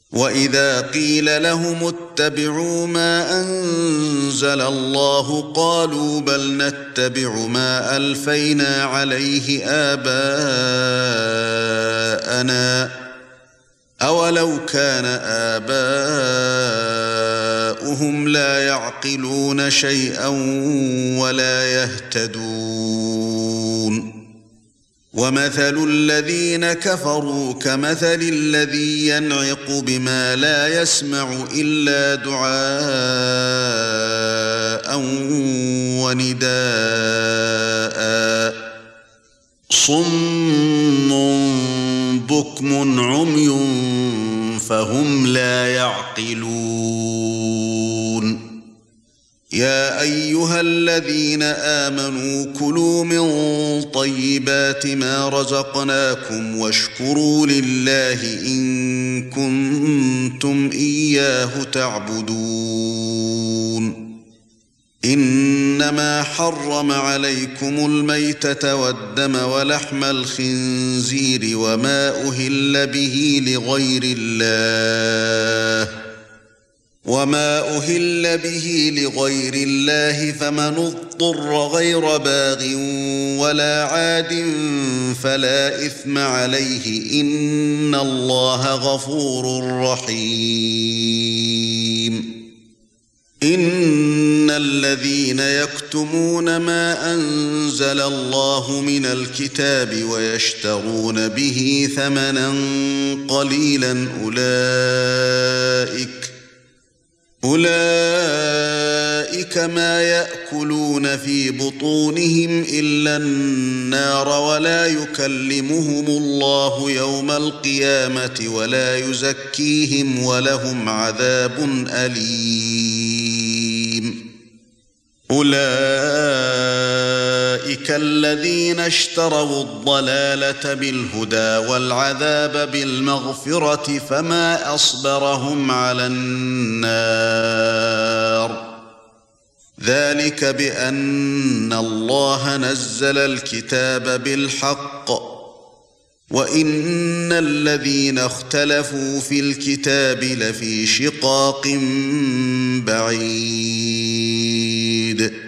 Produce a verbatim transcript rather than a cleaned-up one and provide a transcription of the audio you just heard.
وَإِذَا قِيلَ لَهُمُ اتَّبِعُوا مَا أَنزَلَ اللَّهُ قَالُوا بَلْ نَتَّبِعُ مَا أَلْفَيْنَا عَلَيْهِ آبَاءَنَا أَوَلَوْ كَانَ آبَاؤُهُمْ لَا يَعْقِلُونَ شَيْئًا وَلَا يَهْتَدُونَ وَمَثَلُ الَّذِينَ كَفَرُوا كَمَثَلِ الَّذِي يَنْعِقُ بِمَا لَا يَسْمَعُ إِلَّا دُعَاءً وَنِدَاءً صُمٌّ بُكْمٌ عُمْيٌ فَهُمْ لَا يَعْقِلُونَ يَا أَيُّهَا الَّذِينَ آمَنُوا كُلُوا مِن طَيِّبَاتِ مَا رَزَقْنَاكُمْ وَاشْكُرُوا لِلَّهِ إِن كُنتُمْ إِيَّاهُ تَعْبُدُونَ إِنَّمَا حَرَّمَ عَلَيْكُمُ الْمَيْتَةَ وَالدَّمَ وَلَحْمَ الْخِنزِيرِ وَمَا أُهِلَّ بِهِ لِغَيْرِ اللَّهِ وَمَا أُهِلَّ بِهِ لِغَيْرِ اللَّهِ فَمَنِ اضْطُرَّ غَيْرَ بَاغٍ وَلَا عَادٍ فَلَا إِثْمَ عَلَيْهِ إِنَّ اللَّهَ غَفُورٌ رَّحِيمٌ إِنَّ الَّذِينَ يَكْتُمُونَ مَا أَنزَلَ اللَّهُ مِنَ الْكِتَابِ وَيَشْتَرُونَ بِهِ ثَمَنًا قَلِيلًا أُولَئِكَ أُولَئِكَ مَا يَأْكُلُونَ فِي بُطُونِهِمْ إِلَّا النَّارَ وَلَا يُكَلِّمُهُمُ اللَّهُ يَوْمَ الْقِيَامَةِ وَلَا يُزَكِّيهِمْ وَلَهُمْ عَذَابٌ أَلِيمٌ أُولَئِكَ الَّذِينَ اشْتَرَوُا الضَّلَالَةَ بِالْهُدَى وَالْعَذَابَ بِالْمَغْفِرَةِ فَمَا أَصْبَرَهُمْ عَلَى النَّارِ ذَلِكَ بِأَنَّ اللَّهَ نَزَّلَ الْكِتَابَ بِالْحَقِّ وَإِنَّ الَّذِينَ اخْتَلَفُوا فِي الْكِتَابِ لَفِي شِقَاقٍ بَعِيدٍ